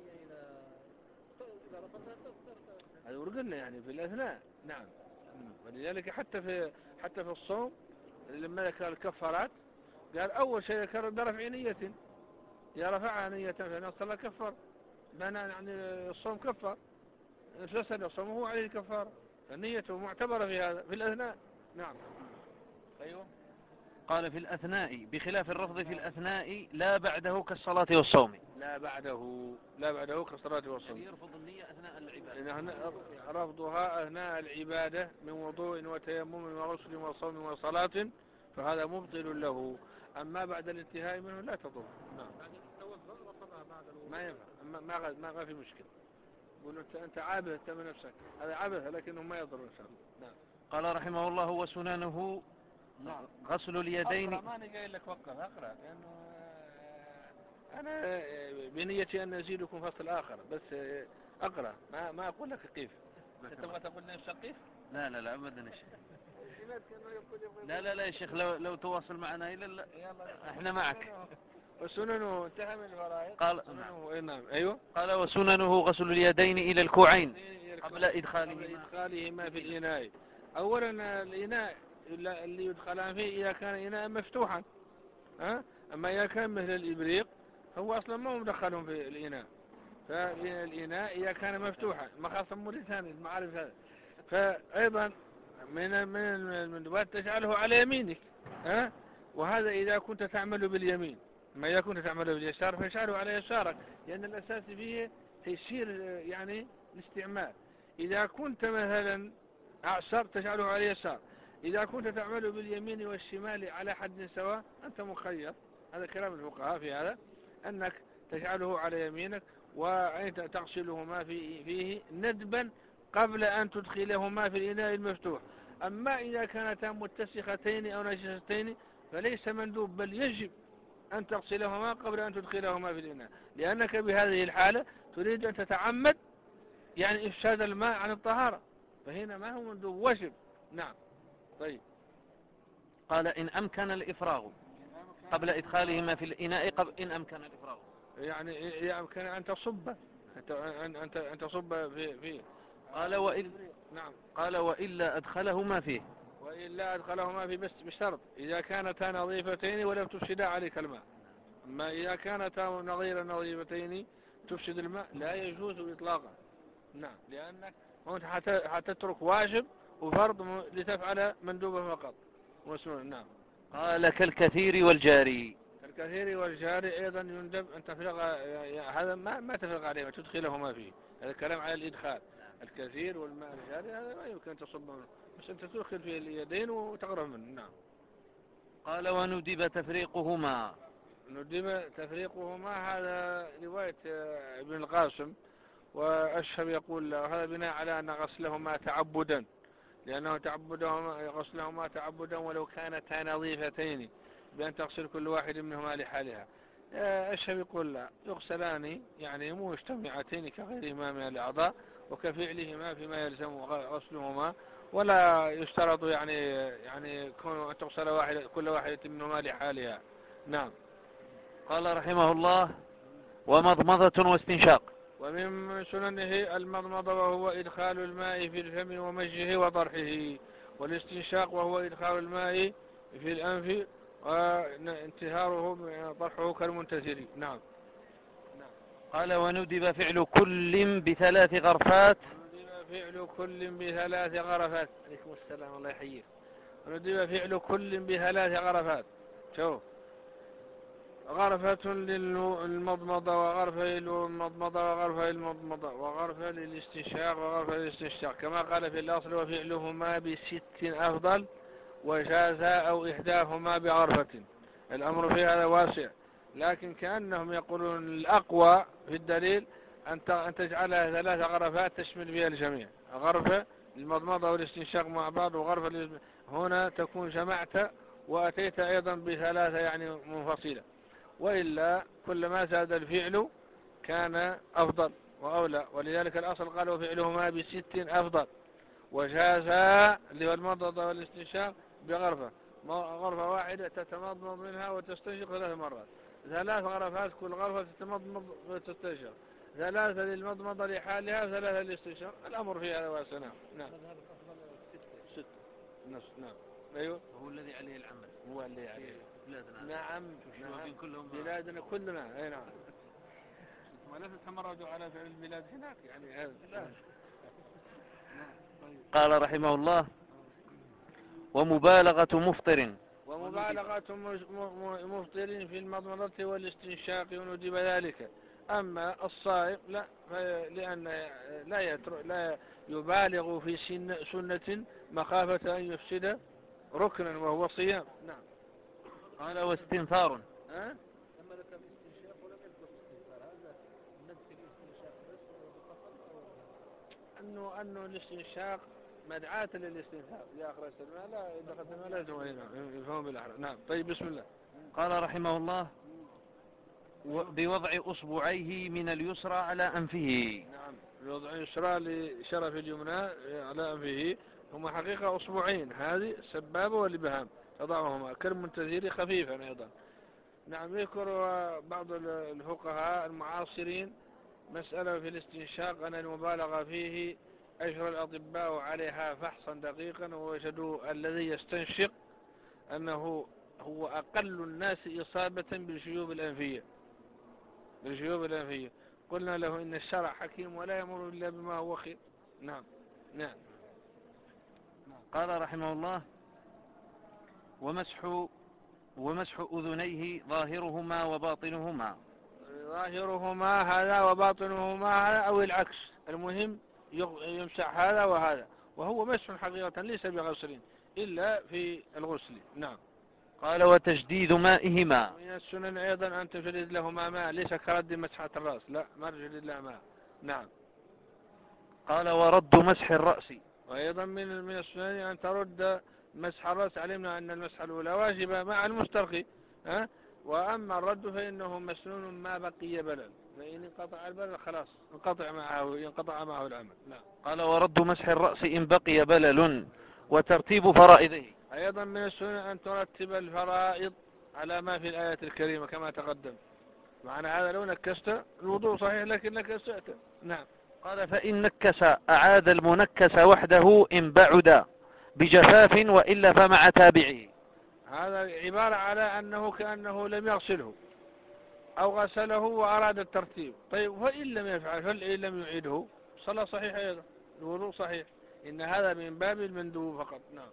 هذا ورقلنا يعني في الأثناء. نعم. ولذلك حتى في حتى في الصوم لما ذكر الكفارات قال أول شيء ذكر برفع نية، يا رفعها نية فإن الصلاة كفر، بنا يعني الصوم كفر، فسد الصوم هو عليه الكفارة، فنيته معتبرة في هذا في الأثناء. نعم. أيوه. قال في الأثناء بخلاف الرفض في الأثناء لا بعده كالصلاة والصوم. لا بعده لا بعده كالصلاة والصوم. يعني يرفض النية أثناء العبادة. رفضها أثناء العبادة من وضوء وتيمم وغسل وصوم وصلاة فهذا مبطل له. أما بعد الانتهاء منه لا تضر. نعم. ما ينفع. ما ما ما, ما في مشكلة. يقول أنت أنت عابث تم نفسك، هذا عابث لكنه ما يضر إن شاء الله. نعم. قال رحمه الله وسننه نعم. غسل اليدين. أقرأ ما نجي لك وقف أقرأ لأنه أنا بنيتي أن أزيدكم فصل آخر بس أقرأ ما ما أقول لك كيف. تبغى تقول نفسك كيف؟ لا لا لا أبدا يا شيخ. لا لا لا يا شيخ لو لو تواصل معنا إلى لا إحنا معك. وسننه انتهى من الفرائض. قال نعم. نعم. أيوه. قال وسننه غسل اليدين إلى الكوعين قبل إدخالهما إدخالهما في الإناء. أولا الإناء اللي يدخلان فيه إذا كان إناء مفتوحا، ها؟ أما إذا كان مثل الإبريق هو أصلا ما مدخلهم في الإناء، فالإناء إذا كان مفتوحا مخاصة موريتاني المعارف هذا. فأيضا من من المندوبات تجعله على يمينك، ها؟ وهذا إذا كنت تعمل باليمين. ما إذا كنت تعمل باليسار فاجعله على يسارك، لأن الأساس فيه تيسير يعني الاستعمال. إذا كنت مثلا أعسر تجعله على يسار، إذا كنت تعمل باليمين والشمال على حد سواء أنت مخير. هذا كلام الفقهاء في هذا، أنك تجعله على يمينك وتغسلهما في فيه ندبا قبل أن تدخلهما في الإناء المفتوح. أما إذا كانتا متسختين أو نجستين فليس مندوب بل يجب أن تغسلهما قبل أن تدخلهما في الإناء، لأنك بهذه الحالة تريد أن تتعمد يعني إفساد الماء عن الطهارة، فهنا ما هو مندوب وجب. نعم. طيب. قال إن أمكن الإفراغ قبل إدخالهما في الإناء قبل إن أمكن الإفراغ، يعني يمكن أن تصب أنت أنت أن تصب في في قال وإلا نعم قال وإلا أدخلهما فيه، وإلا أدخلهما في بس بشرط إذا كانتا نظيفتين ولم تفسدا عليك الماء. أما إذا كانتا نظير نظيفتين تفسد الماء لا يجوز إطلاقا. نعم. لأنك أنت حتترك واجب وفرض لتفعل مندوبة فقط مسنون. نعم. قال كالكثير والجاري، الكثير والجاري أيضا يندب أن تفرغ، هذا ما ما تفرغ عليه ما تدخلهما فيه، هذا الكلام على الإدخال. الكثير والماء الجاري هذا ما يمكن تصب منه، بس أنت تدخل فيه اليدين وتغرف منه. نعم. قال وندب تفريقهما. ندب تفريقهما هذا رواية ابن القاسم، وأشهب يقول هذا بناء على أن غسلهما تعبدا، لأنه تعبدهما غسلهما تعبدا ولو كانتا نظيفتين بأن تغسل كل واحد منهما لحالها. أشهب يقول لا، يغسلان يعني مجتمعتين كغيرهما من الأعضاء وكفعلهما فيما يلزم غسلهما، ولا يشترط يعني يعني أن تغسل واحد كل واحدة منهما لحالها. نعم. قال رحمه الله ومضمضة واستنشاق. ومن سننه المضمضة وهو إدخال الماء في الفم ومجه وطرحه، والاستنشاق وهو إدخال الماء في الأنف وانتهاره طرحه كالمنتثر. نعم. قال وندب فعل كل بثلاث غرفات. وندب فعل كل بثلاث غرفات. عليكم السلام الله يحييك. وندب فعل كل بثلاث غرفات. شوف، غرفة للمضمضة وغرفة للمضمضة وغرفة للمضمضة وغرفة للاستنشاق وغرفة للاستنشاق، كما قال في الأصل وفعلهما بست أفضل وجاز أو إحداهما بغرفة. الأمر في هذا واسع، لكن كأنهم يقولون الأقوى في الدليل أن تجعلها ثلاث غرفات تشمل فيها الجميع، غرفة للمضمضة والاستنشاق مع بعض وغرفة لل... هنا تكون جمعت وأتيت أيضا بثلاثة يعني منفصلة، وإلا كلما زاد الفعل كان أفضل وأولى، ولذلك الأصل قالوا فعلهما بست أفضل وجاز اللي هو المضمضة والاستنشاق بغرفة، غرفة واحدة تتمضمض منها وتستنشق ثلاث مرات، ثلاث غرفات كل غرفة تتمضمض وتستنشق، ثلاثة للمضمضة لحالها وثلاثة للاستنشاق. الأمر في هذا واسع. نعم. نعم. ست نص. نعم. أيوه. وهو الذي عليه العمل. هو اللي عليه. بلادنا. نعم. نعم. كلهم بلادنا كلنا. أي نعم. ولا تتمردوا على فعل البلاد هناك يعني هذا. لا. قال رحمه الله ومبالغة مفطر. ومبالغة مفطر في المضمضة والاستنشاق وندب ذلك. أما الصائم لا، لأن لا يتر... لا يبالغ في سنة مخافة أن يفسد ركنا وهو صيام. نعم. قال واستنثار. ها؟ لما ذكر الاستنشاق ولم يذكر الاستنثار، هذا نذكر الاستنشاق بس أنه أنه الاستنشاق مدعاة للاستنثار يا أخرى الماء، لا إذا دخلت الماء لازم هنا يفهم بالأحرى. نعم. طيب بسم الله. قال رحمه الله بوضع أصبعيه من اليسرى على أنفه. نعم. بوضع اليسرى لشرف اليمنى على أنفه، هما حقيقة أصبعين، هذه السبابة والإبهام تضعهما كالمنتثير خفيفا أيضا. نعم. يذكر بعض الفقهاء المعاصرين مسألة في الاستنشاق أن المبالغة فيه أجرى الأطباء عليها فحصا دقيقا، ووجدوا الذي يستنشق أنه هو أقل الناس إصابة بالجيوب الأنفية بالجيوب الأنفية. قلنا له إن الشرع حكيم ولا يمر إلا بما هو خير. نعم. نعم. قال رحمه الله ومسح ومسح أذنيه ظاهرهما وباطنهما. ظاهرهما هذا وباطنهما هذا أو العكس، المهم يمسح هذا وهذا، وهو مسح حقيقة ليس بغسل إلا في الغسل. نعم. قال وتجديد مائهما. من السنن أيضا أن تجدد لهما ماء، ليس كرد مسحة الرأس، لا، ما تجدد لها ماء. نعم. قال ورد مسح الرأس. وأيضا من من السنن أن ترد مسح الرأس. علمنا أن المسح الأولى واجبة مع المسترخي، ها؟ وأما الرد فإنه مسنون ما بقي بلل. فإن انقطع البلل خلاص انقطع معه ينقطع معه العمل. نعم. قال ورد مسح الرأس إن بقي بلل وترتيب فرائضه. أيضا من السنة أن ترتب الفرائض على ما في الآية الكريمة كما تقدم. معنى هذا لو نكست الوضوء صحيح لكن نكست. نعم. قال فإن نكس أعاد المنكس وحده إن بعد بجفاف وإلا فمع تابعه. هذا عبارة على أنه كأنه لم يغسله أو غسله وأراد الترتيب. طيب وإن لم يفعل فإن لم يعيده صلاة صحيح أيضا الوضوء صحيح. إن هذا من باب المندوب فقط. نعم.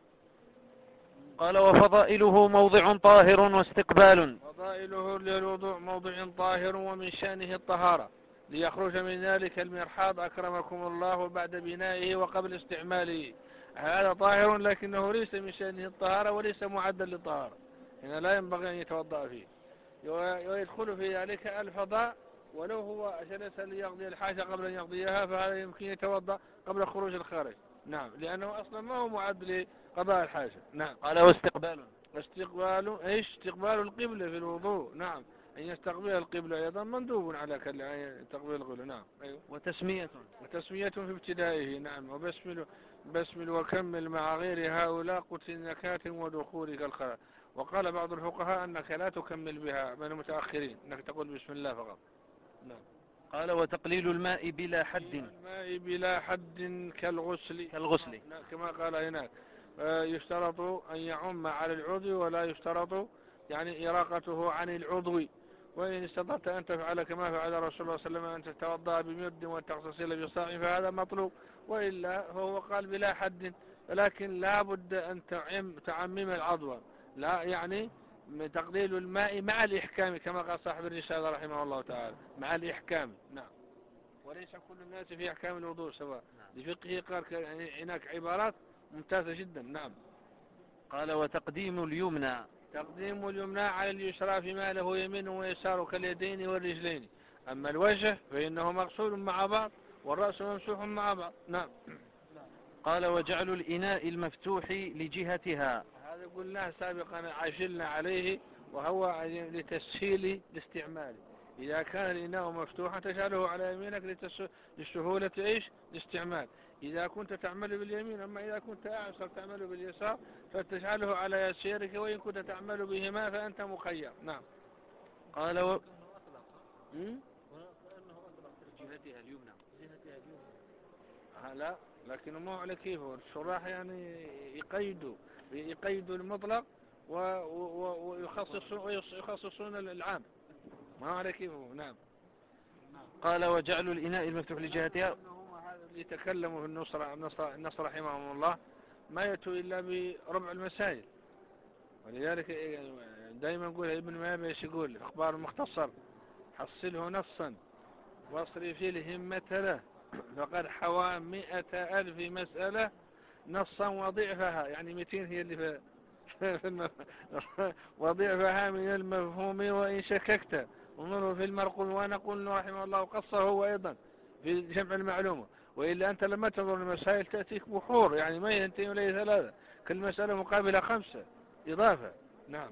قال وفضائله موضع طاهر واستقبال. فضائله للوضوء موضع طاهر ومن شأنه الطهارة ليخرج من ذلك المرحاض أكرمكم الله بعد بنائه وقبل استعماله. هذا طاهر لكنه ليس من شأنه الطهارة وليس معدا للطهارة. هنا لا ينبغي أن يتوضأ فيه ويدخل في ذلك الفضاء ولو هو جلس ليقضي الحاجة قبل أن يقضيها فهذا يمكن يتوضأ قبل خروج الخارج. نعم لأنه أصلا ما هو معد لقضاء الحاجة. نعم. قال واستقبال. استقبال ايش استقبال القبلة في الوضوء. نعم أن يستقبل القبلة أيضا مندوب على تقبيل القبلة. نعم. أيوه. وتسمية وتسمية في ابتدائه. نعم. وبسمل بسمل وكمل مع غير هؤلاء قتل نكات ودخولك الخلاء. وقال بعض الفقهاء أنك لا تكمل بها من المتأخرين أنك تقول بسم الله فقط. نعم. قال وتقليل الماء بلا حد. الماء بلا حد كالغسل كالغسل كما قال هناك. يشترط أن يعم على العضو ولا يشترط يعني إراقته عن العضو. وإن استطعت أن تفعل كما فعل رسول الله صلى الله عليه وسلم أن تتوضأ بمد وتغتسل بصاع فهذا مطلوب. وإلا فهو قال بلا حد ولكن لا بد أن تعم تعمم العضو لا يعني تقليل الماء مع الإحكام كما قال صاحب الرسالة رحمه الله تعالى مع الإحكام. نعم. وليس كل الناس في أحكام الوضوء سواء. لفقه قال هناك عبارات ممتازة جدا. نعم. قال وتقديم اليمنى. تقديم اليمنى على اليسرى فيما له يمين ويسار كاليدين والرجلين. أما الوجه فإنه مغسول مع بعض والرأس ممسوح مع بعض. نعم. قال وجعل الإناء المفتوح لجهتها. هذا قلناه سابقا عشلنا عليه وهو لتسهيل الاستعمال. إذا كان الإناء مفتوحا تجعله على يمينك لسهولة إيش الاستعمال. إذا كنت تعمل باليمين أما إذا كنت أعسر تعمل باليسار فتجعله على يسيرك وإن كنت تعمل بهما فأنت مخير. نعم. قال و... جهتها اليمنى جهتها اليمنى. لا لكن ما على كيفه الشراح يعني يقيدوا يقيدوا المطلق ويخصصون ويخصصون العام ما على كيفه. نعم. قال وجعل الإناء المفتوح لجهتها. يتكلموا في النصر النصر رحمهم الله ما يأتوا إلا بربع المسائل. ولذلك دائما نقول ابن مالك ايش يقول اخبار المختصر حصله نصا واصرف الهمة له فقد حوى مئة ألف مسألة نصا وضعفها يعني مئتين هي اللي في وضعفها من المفهوم وإن شككت انظروا في المرقوم. وأنا قلنا رحمه الله قصه هو أيضا في جمع المعلومة. وإلا أنت لما تنظر المسائل تأتيك بحور يعني ما ينتهي إليه ثلاثة كل مسألة مقابلة خمسة إضافة. نعم.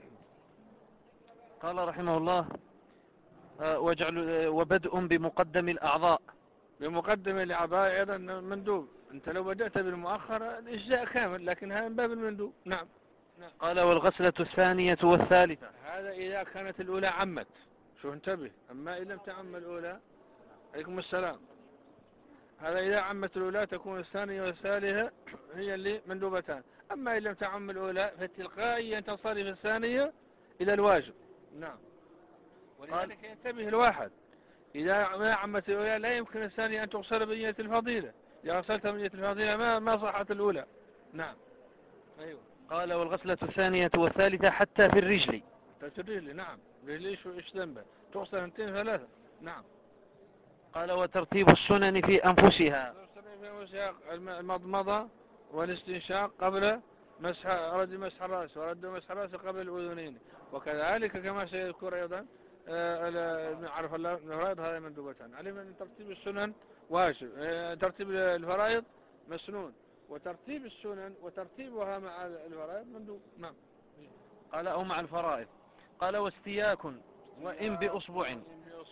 قال رحمه الله وجعل وبدء بمقدم الأعضاء. بمقدم الأعضاء أيضا مندوب. أنت لو بدأت بالمؤخرة الإجزاء كامل لكن هذا من باب المندوب. نعم. نعم. قال والغسلة الثانية والثالثة. هذا إذا كانت الأولى عمت شو انتبه. أما إن لم تعم الأولى عليكم السلام هذا إذا عمت الأولى تكون الثانية والثالثة هي اللي مندوبتان. أما إن لم تعم الأولى فتلقائيا تصرف الثانية إلى الواجب. نعم. ولذلك ينتبه الواحد إذا ما عمت الأولى لا يمكن الثانية أن تغسل بنية الفضيلة. إذا غسلت بنية الفضيلة ما ما صحت الأولى. نعم. أيوه. قال والغسلة الثانية والثالثة حتى في الرجل. حتى في الرجل. نعم. الرجل إيش إيش ذنبه تغسل اثنتين ثلاثة. نعم. قال وترتيب السنن في أنفسها. المضمضة والاستنشاق قبل مسح رد مسح الرأس ورد مسح الرأس قبل الأذنين. وكذلك كما سيذكر أيضا عرف الله الفرائض هذا مندوبتان. علم أن ترتيب السنن واجب. ترتيب الفرائض مسنون وترتيب السنن وترتيبها مع الفرائض مندوب. نعم. قال أو مع الفرائض. قال واستياك وإن بأصبع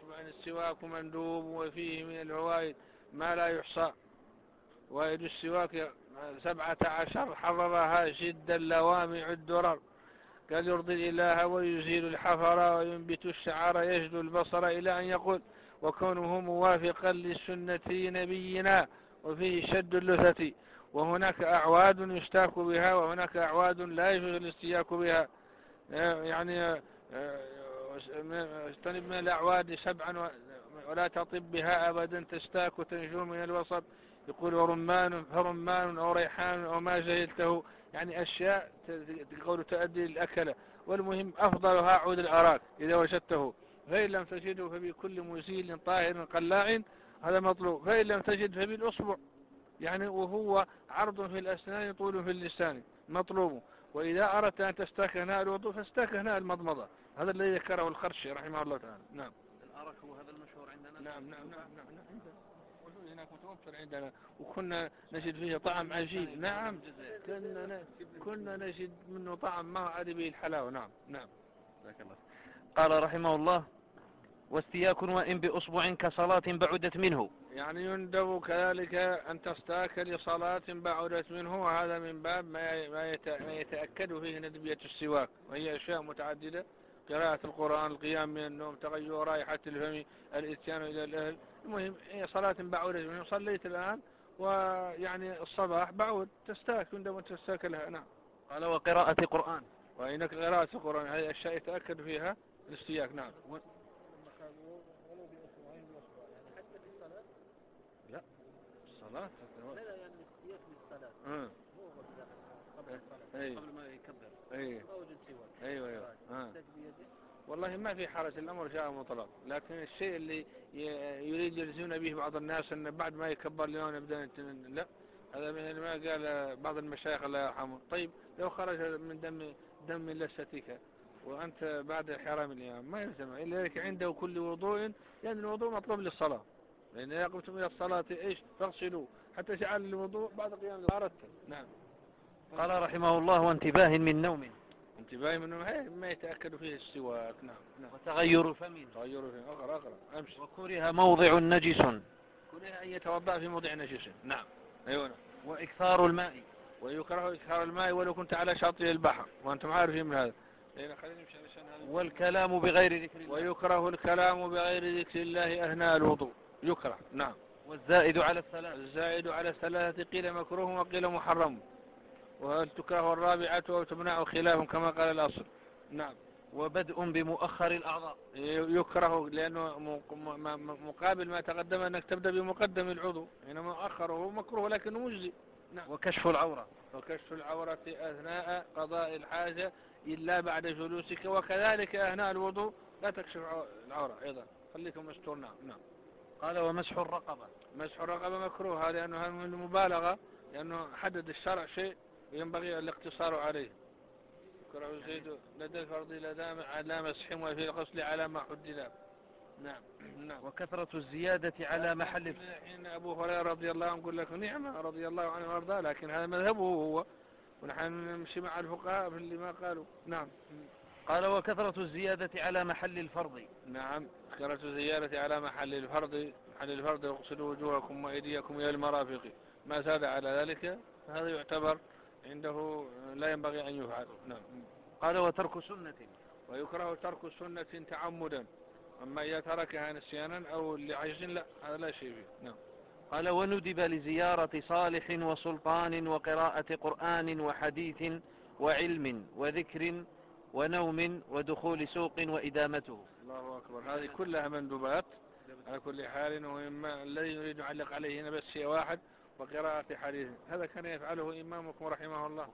بأصبع السواك مندوب وفيه من الفوائد ما لا يحصى. فوائد السواك سبعة عشر حررها جدا لوامع الدرر. قال يرضي الإله ويزيل الحفر وينبت الشعر يجلو البصر إلى أن يقول وكونه موافقا للسنة نبينا وفيه شد اللثة. وهناك أعواد يستاك بها وهناك أعواد لا يجوز الاستياك بها. يعني اجتنب من الأعواد سبعا ولا تطب بها أبدا تستاك وتنجو من الوسط. يقول ورمان فرمان أو ريحان أو ما جهلته، يعني أشياء تقول تؤدي للأكلة. والمهم أفضلها عود الأراك إذا وجدته، فإن لم تجده فبكل مزيل طاهر قلاع، هذا مطلوب. فإن لم تجد فبالأصبع، يعني وهو عرض في الأسنان طول في اللسان مطلوب. وإذا أردت أن تستاك هناء الوضوء فاستاك هناء المضمضة. هذا الذي ذكره الخرشي رحمه الله تعالى. نعم. الأرك هو هذا المشهور عندنا. نعم نعم نعم نعم, نعم. عندنا هناك متوفر عندنا، وكنا نجد فيه طعم عجيب. نعم كنا كنا نجد منه طعم ما عاد به الحلاوة. نعم نعم. ذاك الله. قال رحمه الله واستياك وإن بأصبع كصلاة بعدت منه، يعني يندب كذلك أن تستاك لصلاة بعدت منه. وهذا من باب ما يتأكد فيه ندبية السواك، وهي أشياء متعددة: قراءة القرآن، القيام من النوم، تغير رائحة الفم، الاتيان إلى الأهل. المهم هي صلاة بعدت منه. صليت الآن ويعني الصباح بعود تستاك، يندب أن تستاك لها. نعم. قال وقراءة قرآن، وإنك قراءة القرآن هذه أشياء يتأكد فيها الاستياك. نعم. لا الصلاة لا لا يعني الاستياك للصلاة آه. مو قبل الصلاة أي. قبل ما يكبر. أي. ما وجد سواك. أيوة أيوة. آه. يستاك بيده. والله ما في حرج، الأمر جاء مطلق. لكن الشيء اللي يريد يلزمون به بعض الناس أن بعد ما يكبر اليوم نبدأ لا، هذا مثل ما قال بعض المشايخ الله يرحمه. طيب لو خرج من دم دم لستك وأنت بعد حرام اليوم ما يلزم إلا لك عنده كل وضوء، لأن يعني الوضوء مطلوب للصلاة. لأن إذا قمتم إلى الصلاة إيش فاغسلوا حتى جعل الوضوء بعد قيام أردت. نعم. قال رحمه الله وانتباه من نوم، انتباه من نوم ما يتأكد فيه السواك. نعم نعم. وتغير فم، تغير فم. أقرأ أقرأ أمشي. وكره موضع نجس، كره أن يتوضأ في موضع نجس. نعم. أيوة. وإكثار الماء، ويكره إكثار الماء ولو كنت على شاطئ البحر وأنتم عارفين من هذا. والكلام بغير ذكر الله، ويكره الكلام بغير ذكر الله أثناء الوضوء، يكره. نعم. والزائد على الثلاث، الزائد على الثلاثة قيل مكروه وقيل محرم، وهل تكره الرابعة وتمنع خلاف كما قال الأصل. نعم. وبدء بمؤخر الأعضاء، يكره لأنه مقابل ما تقدم أنك تبدأ بمقدم العضو، إنما مؤخره مكروه لكنه مجزي. نعم. وكشف العورة، وكشف العورة أثناء قضاء الحاجة إلا بعد جلوسك، وكذلك أثناء الوضوء لا تكشف العورة أيضا، خليكم مستور. نعم نعم. قال ومسح الرقبة، مسح الرقبة مكروه لأنه من المبالغة، لأنه حدد الشرع شيء وينبغي الاقتصار عليه. يكره الزيد لدى الفرض لدى على مسح وفي الغسل على ما حدد. نعم نعم. وكثرة الزيادة على محل. حين أبو هريرة رضي الله عنه يقول لك نعمة رضي الله عنه وارضاه، لكن هذا مذهبه هو، ونحن نمشي مع الفقهاء في اللي ما قالوا. نعم. قال وكثرة الزيادة على محل الفرض. نعم. كثرة الزيادة على محل الفرض. محل الفرض اغسلوا وجوهكم وأيديكم إلى المرافق، ما زاد على ذلك هذا يعتبر عنده لا ينبغي أن يفعل. نعم. قال وترك سنة، ويكره ترك سنة تعمدا، أما إذا تركها نسيانا أو لعجز لا، هذا لا شيء فيه. نعم. قال وندب لزيارة صالح وسلطان وقراءة قرآن وحديث وعلم وذكر ونوم ودخول سوق وإدامته. الله أكبر. هذه كلها مندوبات على كل حال. وإما الذي يريد يعلق عليه هنا بس شيء واحد: وقراءة حديث. هذا كان يفعله إمامكم رحمه الله.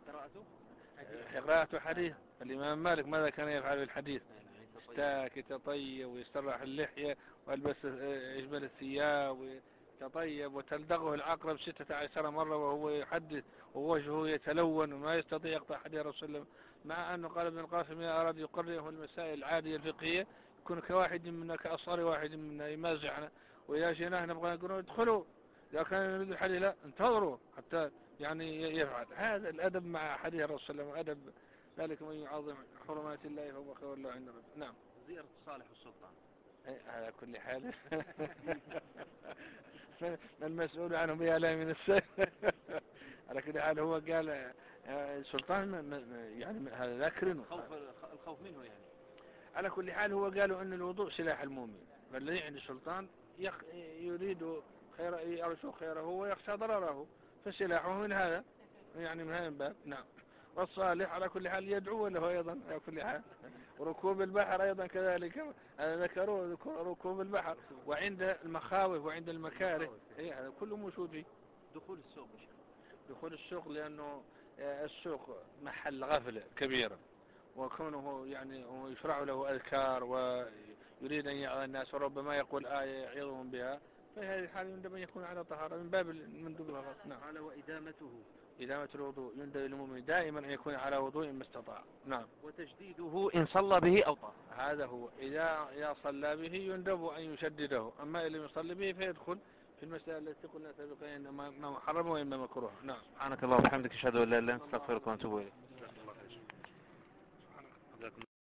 قراءة حديث. الإمام مالك ماذا كان يفعل بالحديث؟ يستاك يتطيب ويسترح اللحية ويلبس يجمل الثياب ويتطيب وتلدغه العقرب ستة عشر مرة وهو يحدث ووجهه يتلون وما يستطيع يقطع حديث رسول الله. مع أنه قال ابن القاسم إذا أراد يقرره المسائل العادية الفقهية يكون كواحد منا كأصغر واحد منا يمازحنا، وإذا جيناه نبغى نقول ادخلوا، إذا كان يريد الحديث لا انتظروا حتى يعني يفعل. هذا الأدب مع حديث رسول الله أدب. ذلك من يعظم حرمات الله فهو خير له عند ربه. نعم. زيارة صالح والسلطان. على كل حال ما المسؤول عنه بأعلى من السيف. على كل حال هو قال السلطان يعني هذا ذكر الخوف الخوف منه يعني. على كل حال هو قالوا أن الوضوء سلاح المؤمن، فالذي عند السلطان يخ يريد خير يرجو خيره ويخشى ضرره، فسلاحه من هذا يعني من هذا الباب. نعم. والصالح على كل حال يدعو له أيضا على كل حال. وركوب البحر أيضا كذلك ذكروا ركوب البحر، وعند المخاوف وعند المكاره هذا كله موجود فيه. دخول السوق دخول السوق لأنه السوق محل غفلة كبيرة، وكونه يعني يشرع له أذكار ويريد أن يعظ الناس وربما يقول آية يعظهم بها، في هذه الحالة يندب أن يكون على طهارة من باب المندوب الغلط. نعم. قال وإدامته إدامة الوضوء يندب للمؤمن دائما أن يكون على وضوء ما استطاع. نعم. وتجديده إن صلى به أو طهر. هذا هو، إذا إذا صلى به يندب أن يشدده، أما إذا يصلي به فيدخل في المسألة التي قلنا سابقا إنما محرم وإما مكروه. نعم. سبحانك اللهم وبحمدك أشهد أن لا إله إلا أنت أستغفرك وأتوب إليك.